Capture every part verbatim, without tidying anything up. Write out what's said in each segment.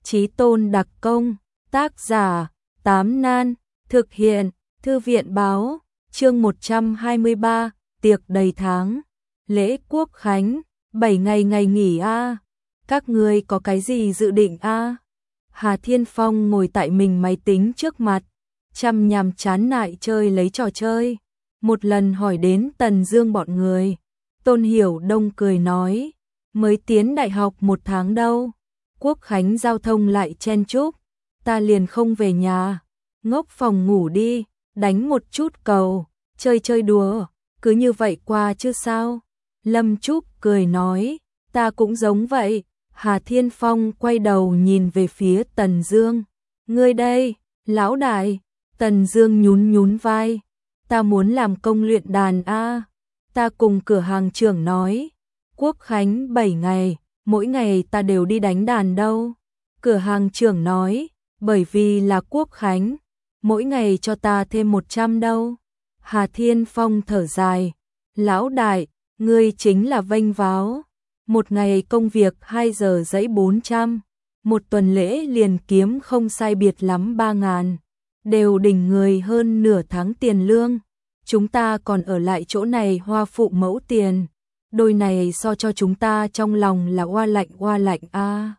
Chí tôn đặc công, tác giả, Tám Nan, thực hiện, Thư viện báo, chương một trăm hai mươi ba, tiệc đầy tháng, lễ quốc khánh, bảy ngày ngày nghỉ a. Các ngươi có cái gì dự định a? Hà Thiên Phong ngồi tại mình máy tính trước mặt, chăm nhằm chán nại chơi lấy trò chơi, một lần hỏi đến Tần Dương bọn người. Tôn Hiểu Đông cười nói, mới tiến đại học một tháng đâu, quốc khánh giao thông lại chen chúc, ta liền không về nhà, ngốc phòng ngủ đi, đánh một chút cầu, chơi chơi đùa, cứ như vậy qua chứ sao. Lâm Trúc cười nói, ta cũng giống vậy. Hà Thiên Phong quay đầu nhìn về phía Tần Dương, ngươi đây, lão đại. Tần Dương nhún nhún vai, ta muốn làm công luyện đàn a. Ta cùng cửa hàng trưởng nói, quốc khánh bảy ngày, mỗi ngày ta đều đi đánh đàn đâu. Cửa hàng trưởng nói, bởi vì là quốc khánh, mỗi ngày cho ta thêm một trăm đâu. Hà Thiên Phong thở dài, lão đại, ngươi chính là vênh váo. Một ngày công việc hai giờ dãy bốn trăm, một tuần lễ liền kiếm không sai biệt lắm ba ngàn, đều đỉnh người hơn nửa tháng tiền lương. Chúng ta còn ở lại chỗ này hoa phụ mẫu tiền, đôi này so cho chúng ta trong lòng là oa lạnh oa lạnh a. À.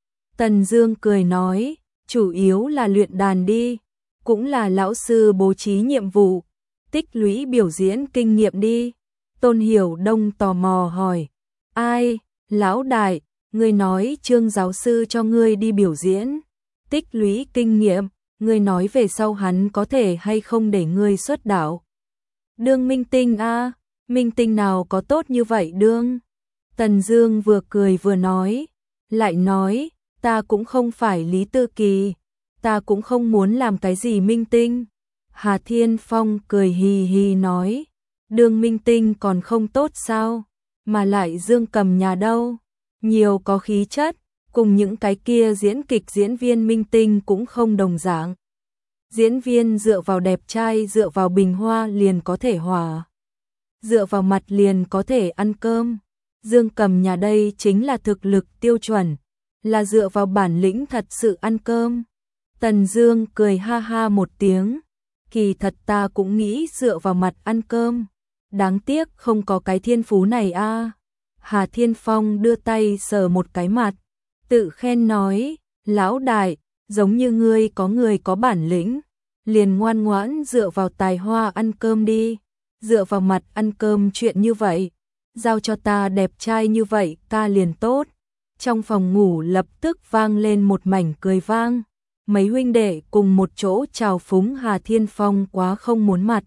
Tần Dương cười nói, chủ yếu là luyện đàn đi, cũng là lão sư bố trí nhiệm vụ, tích lũy biểu diễn kinh nghiệm đi. Tôn Hiểu Đông tò mò hỏi, ai, lão đại, ngươi nói Trương giáo sư cho ngươi đi biểu diễn, tích lũy kinh nghiệm, ngươi nói về sau hắn có thể hay không để ngươi xuất đạo đương minh tinh a? À, minh tinh nào có tốt như vậy đương? Tần Dương vừa cười vừa nói, lại nói, ta cũng không phải Lý Tư Kỳ, ta cũng không muốn làm cái gì minh tinh. Hà Thiên Phong cười hì hì nói, đương minh tinh còn không tốt sao? Mà lại Dương Cầm nhà đâu, nhiều có khí chất, cùng những cái kia diễn kịch diễn viên minh tinh cũng không đồng dạng. Diễn viên dựa vào đẹp trai, dựa vào bình hoa liền có thể hòa, dựa vào mặt liền có thể ăn cơm. Dương Cầm nhà đây chính là thực lực tiêu chuẩn, là dựa vào bản lĩnh thật sự ăn cơm. Tần Dương cười ha ha một tiếng, kỳ thật ta cũng nghĩ dựa vào mặt ăn cơm, đáng tiếc không có cái thiên phú này a. À. Hà Thiên Phong đưa tay sờ một cái mặt, tự khen nói, lão đại, giống như ngươi có người có bản lĩnh, liền ngoan ngoãn dựa vào tài hoa ăn cơm đi, dựa vào mặt ăn cơm chuyện như vậy, giao cho ta đẹp trai như vậy ta liền tốt. Trong phòng ngủ lập tức vang lên một mảnh cười vang, mấy huynh đệ cùng một chỗ chào phúng Hà Thiên Phong quá không muốn mặt.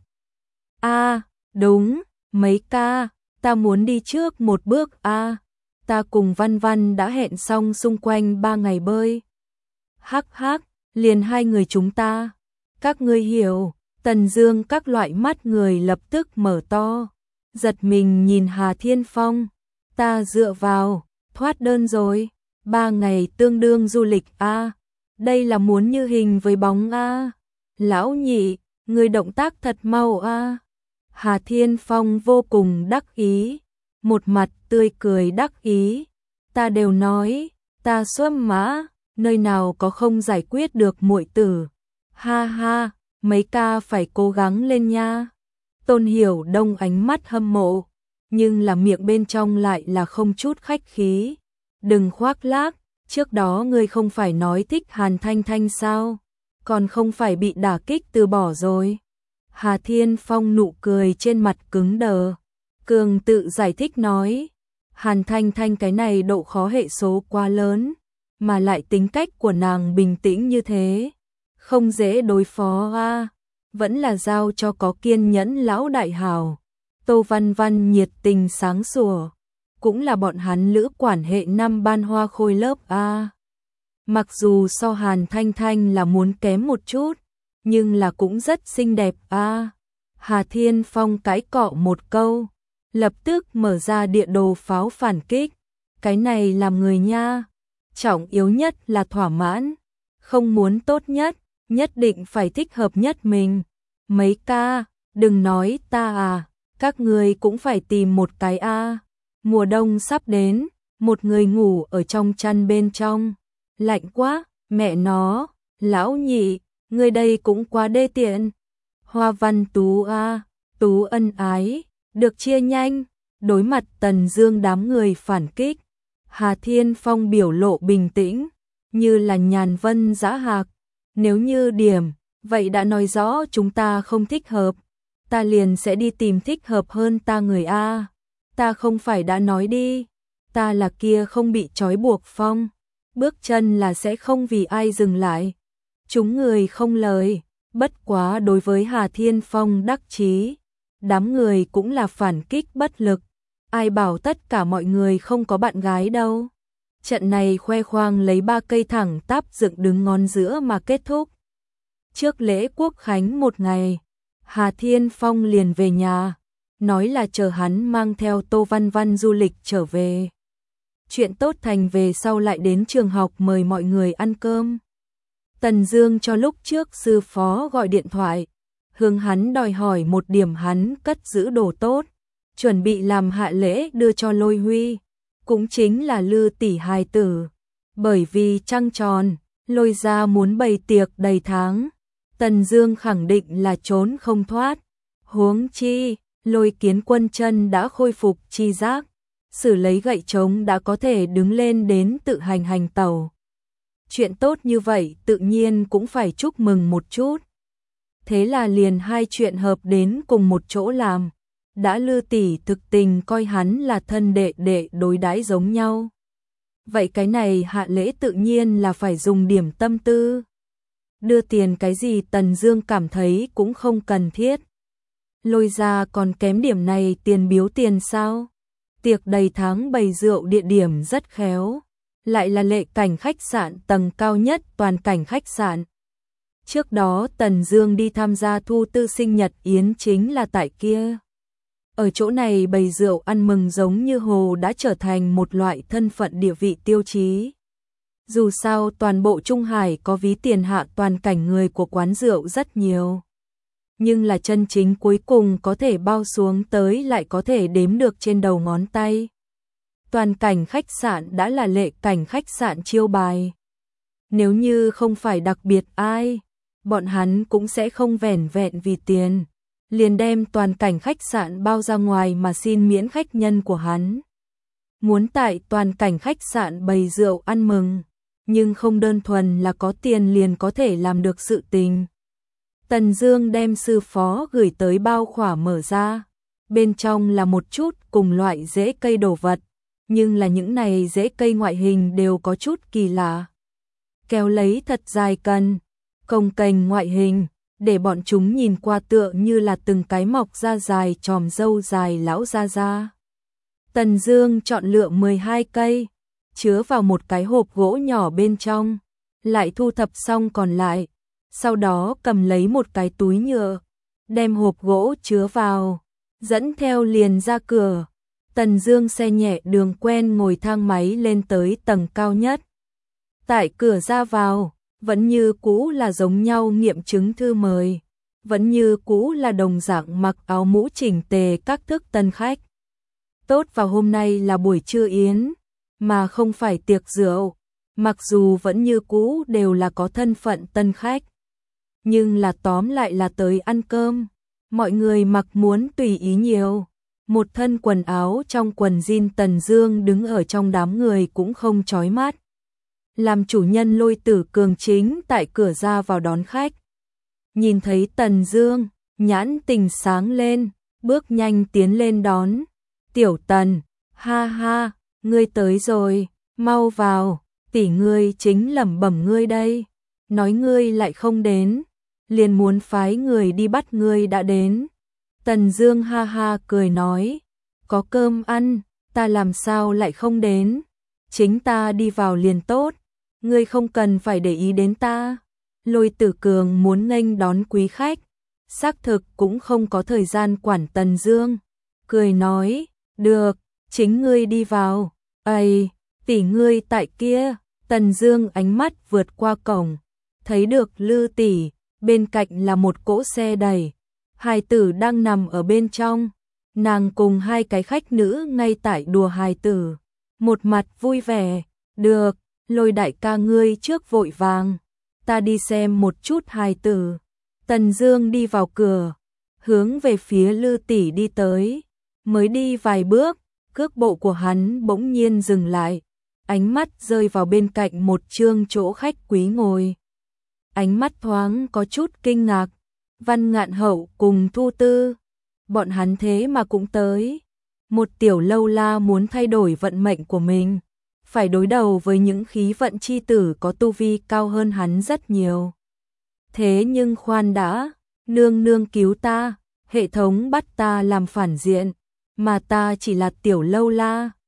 A, à, đúng, mấy ca, ta muốn đi trước một bước a. À, ta cùng Văn Văn đã hẹn xong xung quanh ba ngày bơi. Hắc hắc, liền hai người chúng ta. Các ngươi hiểu. Tần Dương các loại mắt người lập tức mở to, giật mình nhìn Hà Thiên Phong. Ta dựa vào, thoát đơn rồi. Ba ngày tương đương du lịch a. À, đây là muốn như hình với bóng a. À, lão nhị, ngươi động tác thật mau a. À. Hà Thiên Phong vô cùng đắc ý, một mặt tươi cười đắc ý. Ta đều nói, ta xuâm mã, nơi nào có không giải quyết được muội tử. Ha ha, mấy ca phải cố gắng lên nha. Tôn Hiểu Đông ánh mắt hâm mộ, nhưng là miệng bên trong lại là không chút khách khí. Đừng khoác lác, trước đó ngươi không phải nói thích Hàn Thanh Thanh sao? Còn không phải bị đả kích từ bỏ rồi. Hà Thiên Phong nụ cười trên mặt cứng đờ, cường tự giải thích nói, Hàn Thanh Thanh cái này độ khó hệ số quá lớn, mà lại tính cách của nàng bình tĩnh như thế, không dễ đối phó a, à, vẫn là giao cho có kiên nhẫn lão đại hào. Tô Văn Văn nhiệt tình sáng sủa, cũng là bọn hắn lữ quản hệ năm ban hoa khôi lớp a. À. Mặc dù so Hàn Thanh Thanh là muốn kém một chút, nhưng là cũng rất xinh đẹp a. À. Hà Thiên Phong cãi cọ một câu, lập tức mở ra địa đồ pháo phản kích. Cái này làm người nha, trọng yếu nhất là thỏa mãn, không muốn tốt nhất, nhất định phải thích hợp nhất mình. Mấy ca, đừng nói ta à, các người cũng phải tìm một cái a. À. Mùa đông sắp đến, một người ngủ ở trong chăn bên trong, Lạnh quá, mẹ nó, lão nhị, ngươi đây cũng quá đê tiện. Hoa Văn Tú a, Tú ân ái, được chia nhanh. Đối mặt Tần Dương đám người phản kích, Hà Thiên Phong biểu lộ bình tĩnh, như là nhàn vân dã hạc. Nếu như điểm, vậy đã nói rõ chúng ta không thích hợp, ta liền sẽ đi tìm thích hợp hơn ta người a. Ta không phải đã nói đi, ta là kia không bị trói buộc phong, bước chân là sẽ không vì ai dừng lại. Chúng người không lời, bất quá đối với Hà Thiên Phong đắc chí, đám người cũng là phản kích bất lực. Ai bảo tất cả mọi người không có bạn gái đâu. Trận này khoe khoang lấy ba cây thẳng tắp dựng đứng ngón giữa mà kết thúc. Trước lễ quốc khánh một ngày, Hà Thiên Phong liền về nhà, nói là chờ hắn mang theo Tô Văn Văn du lịch trở về. Chuyện tốt thành về sau lại đến trường học mời mọi người ăn cơm. Tần Dương cho lúc trước sư phó gọi điện thoại, hướng hắn đòi hỏi một điểm hắn cất giữ đồ tốt, chuẩn bị làm hạ lễ đưa cho Lôi Huy, cũng chính là Lư tỷ hài tử. Bởi vì trăng tròn, Lôi gia muốn bày tiệc đầy tháng, Tần Dương khẳng định là trốn không thoát. Huống chi, Lôi Kiến Quân chân đã khôi phục chi giác, sử lấy gậy trống đã có thể đứng lên đến tự hành hành tẩu. Chuyện tốt như vậy tự nhiên cũng phải chúc mừng một chút. Thế là liền hai chuyện hợp đến cùng một chỗ làm. Đã Lư tỷ thực tình coi hắn là thân đệ đệ đối đãi giống nhau. Vậy cái này hạ lễ tự nhiên là phải dùng điểm tâm tư. Đưa tiền cái gì Tần Dương cảm thấy cũng không cần thiết. Lôi gia còn kém điểm này tiền biếu tiền sao? Tiệc đầy tháng bày rượu địa điểm rất khéo, lại là lệ cảnh khách sạn tầng cao nhất toàn cảnh khách sạn. Trước đó Tần Dương đi tham gia thu tư sinh nhật yến chính là tại kia. Ở chỗ này bày rượu ăn mừng giống như hồ đã trở thành một loại thân phận địa vị tiêu chí. Dù sao toàn bộ Trung Hải có ví tiền hạ toàn cảnh người của quán rượu rất nhiều. Nhưng là chân chính cuối cùng có thể bao xuống tới lại có thể đếm được trên đầu ngón tay. Toàn cảnh khách sạn đã là lệ cảnh khách sạn chiêu bài. Nếu như không phải đặc biệt ai, bọn hắn cũng sẽ không vẻn vẹn vì tiền, liền đem toàn cảnh khách sạn bao ra ngoài mà xin miễn khách nhân của hắn. Muốn tại toàn cảnh khách sạn bày rượu ăn mừng, nhưng không đơn thuần là có tiền liền có thể làm được sự tình. Tần Dương đem sư phó gửi tới bao khỏa mở ra, bên trong là một chút cùng loại rễ cây đồ vật, nhưng là những này rễ cây ngoại hình đều có chút kỳ lạ. Kéo lấy thật dài cần, cồng kềnh ngoại hình, để bọn chúng nhìn qua tựa như là từng cái mọc ra dài chòm râu dài lão ra ra. Tần Dương chọn lựa mười hai cây, chứa vào một cái hộp gỗ nhỏ bên trong, lại thu thập xong còn lại, sau đó cầm lấy một cái túi nhựa, đem hộp gỗ chứa vào, dẫn theo liền ra cửa. Tần Dương xe nhẹ đường quen ngồi thang máy lên tới tầng cao nhất. Tại cửa ra vào, vẫn như cũ là giống nhau nghiệm chứng thư mời, vẫn như cũ là đồng dạng mặc áo mũ chỉnh tề các thức tân khách. Tốt vào hôm nay là buổi trưa yến, mà không phải tiệc rượu, mặc dù vẫn như cũ đều là có thân phận tân khách, nhưng là tóm lại là tới ăn cơm. Mọi người mặc muốn tùy ý nhiều. Một thân quần áo trong quần jean Tần Dương đứng ở trong đám người cũng không chói mắt. Làm chủ nhân Lôi Tử Cường chính tại cửa ra vào đón khách. Nhìn thấy Tần Dương, nhãn tình sáng lên, bước nhanh tiến lên đón. "Tiểu Tần, ha ha, ngươi tới rồi, mau vào, tỷ ngươi chính lẩm bẩm ngươi đây, nói ngươi lại không đến, liền muốn phái người đi bắt ngươi đã đến." Tần Dương ha ha cười nói, "Có cơm ăn, ta làm sao lại không đến, chính ta đi vào liền tốt, ngươi không cần phải để ý đến ta." Lôi Tử Cường muốn nghênh đón quý khách, xác thực cũng không có thời gian quản Tần Dương, cười nói, "Được, chính ngươi đi vào." "Ây, tỷ ngươi tại kia." Tần Dương ánh mắt vượt qua cổng, thấy được Lư tỷ, bên cạnh là một cỗ xe đẩy, hài tử đang nằm ở bên trong, nàng cùng hai cái khách nữ ngay tại đùa hài tử, một mặt vui vẻ, "Được, Lôi đại ca ngươi trước vội vàng, ta đi xem một chút hài tử. Tần Dương đi vào cửa, hướng về phía Lư tỷ đi tới, mới đi vài bước, cước bộ của hắn bỗng nhiên dừng lại, ánh mắt rơi vào bên cạnh một chương chỗ khách quý ngồi. Ánh mắt thoáng có chút kinh ngạc, Văn Ngạn Hậu cùng Thu Tư, bọn hắn thế mà cũng tới. Một tiểu lâu la muốn thay đổi vận mệnh của mình, phải đối đầu với những khí vận chi tử có tu vi cao hơn hắn rất nhiều. Thế nhưng khoan đã, nương nương cứu ta, hệ thống bắt ta làm phản diện, mà ta chỉ là tiểu lâu la,